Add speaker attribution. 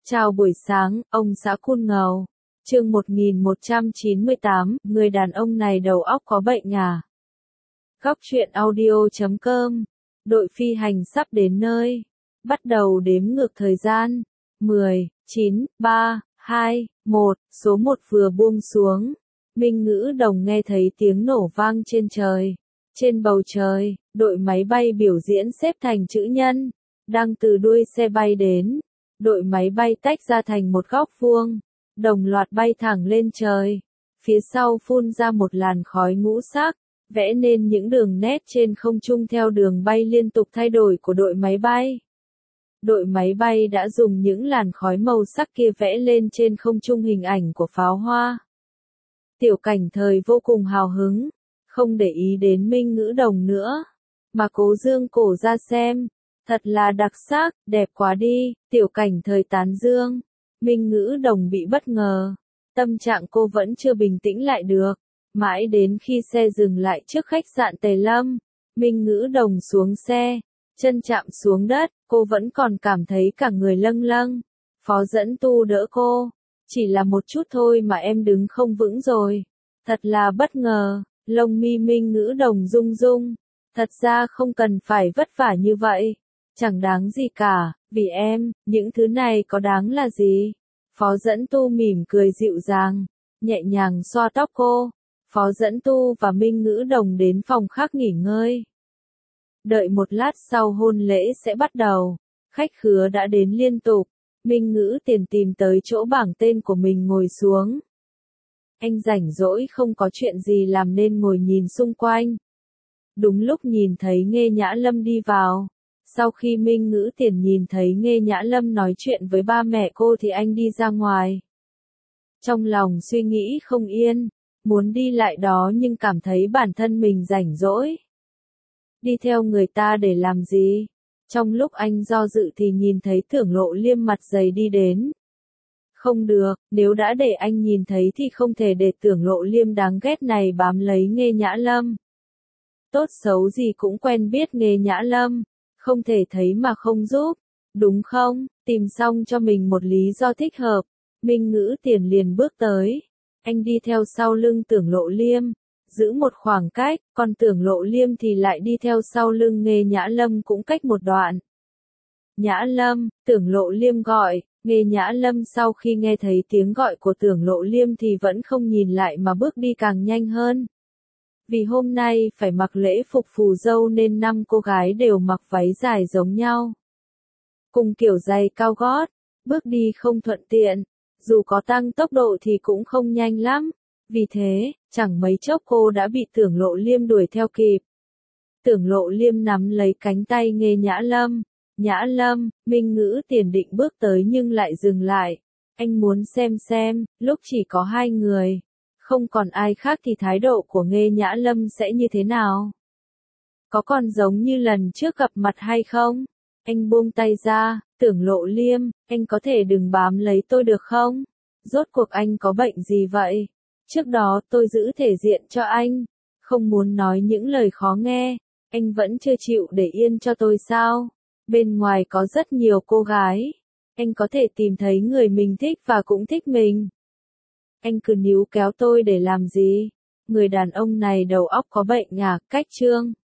Speaker 1: Chào buổi sáng, ông xã Kun Ngầu. Chương 1198, người đàn ông này đầu óc có bệnh à? Góc truyện audio.com. Đội phi hành sắp đến nơi. Bắt đầu đếm ngược thời gian. 10, 9, 3, 2, 1, số 1 vừa buông xuống. Minh Ngữ Đồng nghe thấy tiếng nổ vang trên trời. Trên bầu trời, đội máy bay biểu diễn xếp thành chữ nhân, đang từ đuôi xe bay đến. Đội máy bay tách ra thành một góc vuông, đồng loạt bay thẳng lên trời. Phía sau phun ra một làn khói ngũ sắc, vẽ nên những đường nét trên không trung theo đường bay liên tục thay đổi của đội máy bay. Đội máy bay đã dùng những làn khói màu sắc kia vẽ lên trên không trung hình ảnh của pháo hoa. Tiểu Cảnh Thời vô cùng hào hứng, không để ý đến Minh Ngữ Đồng nữa, mà cố dương cổ ra xem. Thật là đặc sắc, đẹp quá đi, Tiểu Cảnh Thời tán dương. Minh Ngữ Đồng bị bất ngờ. Tâm trạng cô vẫn chưa bình tĩnh lại được. Mãi đến khi xe dừng lại trước khách sạn Tề Lâm, Minh Ngữ Đồng xuống xe, chân chạm xuống đất, cô vẫn còn cảm thấy cả người lâng lâng. Phó Dẫn Tu đỡ cô. Chỉ là một chút thôi mà em đứng không vững rồi. Thật là bất ngờ, lông mi Minh Ngữ Đồng rung rung. Thật ra không cần phải vất vả như vậy. Chẳng đáng gì cả, vì em, những thứ này có đáng là gì? Phó Dẫn Tu mỉm cười dịu dàng, nhẹ nhàng xoa tóc cô. Phó Dẫn Tu và Minh Ngữ Đồng đến phòng khác nghỉ ngơi. Đợi một lát sau hôn lễ sẽ bắt đầu, khách khứa đã đến liên tục. Minh Ngữ Tiền tìm tới chỗ bảng tên của mình ngồi xuống. Anh rảnh rỗi không có chuyện gì làm nên ngồi nhìn xung quanh. Đúng lúc nhìn thấy Nghê Nhã Lâm đi vào. Sau khi Minh Ngữ Tiền nhìn thấy Nghê Nhã Lâm nói chuyện với ba mẹ cô thì anh đi ra ngoài. Trong lòng suy nghĩ không yên, muốn đi lại đó nhưng cảm thấy bản thân mình rảnh rỗi. Đi theo người ta để làm gì? Trong lúc anh do dự thì nhìn thấy Tưởng Lộ Liêm mặt dày đi đến. Không được, nếu đã để anh nhìn thấy thì không thể để Tưởng Lộ Liêm đáng ghét này bám lấy Nghê Nhã Lâm. Tốt xấu gì cũng quen biết Nghê Nhã Lâm. Không thể thấy mà không giúp, đúng không? Tìm xong cho mình một lý do thích hợp, Minh Ngữ Tiền liền bước tới. Anh đi theo sau lưng Tưởng Lộ Liêm, giữ một khoảng cách, còn Tưởng Lộ Liêm thì lại đi theo sau lưng Nghê Nhã Lâm cũng cách một đoạn. Nhã Lâm, Tưởng Lộ Liêm gọi. Nghê Nhã Lâm sau khi nghe thấy tiếng gọi của Tưởng Lộ Liêm thì vẫn không nhìn lại mà bước đi càng nhanh hơn. Vì hôm nay phải mặc lễ phục phù dâu nên 5 cô gái đều mặc váy dài giống nhau. Cùng kiểu giày cao gót, bước đi không thuận tiện, dù có tăng tốc độ thì cũng không nhanh lắm. Vì thế, chẳng mấy chốc cô đã bị Tưởng Lộ Liêm đuổi theo kịp. Tưởng Lộ Liêm nắm lấy cánh tay Nghê Nhã Lâm. Nhã Lâm, Minh Ngữ Tiền định bước tới nhưng lại dừng lại. Anh muốn xem, lúc chỉ có 2 người. Không còn ai khác thì thái độ của Nghê Nhã Lâm sẽ như thế nào? Có còn giống như lần trước gặp mặt hay không? Anh buông tay ra, Tưởng Lộ Liêm, anh có thể đừng bám lấy tôi được không? Rốt cuộc anh có bệnh gì vậy? Trước đó tôi giữ thể diện cho anh, không muốn nói những lời khó nghe, anh vẫn chưa chịu để yên cho tôi sao? Bên ngoài có rất nhiều cô gái, anh có thể tìm thấy người mình thích và cũng thích mình. Anh cứ níu kéo tôi để làm gì? Người đàn ông này đầu óc có bệnh à? Cách Chương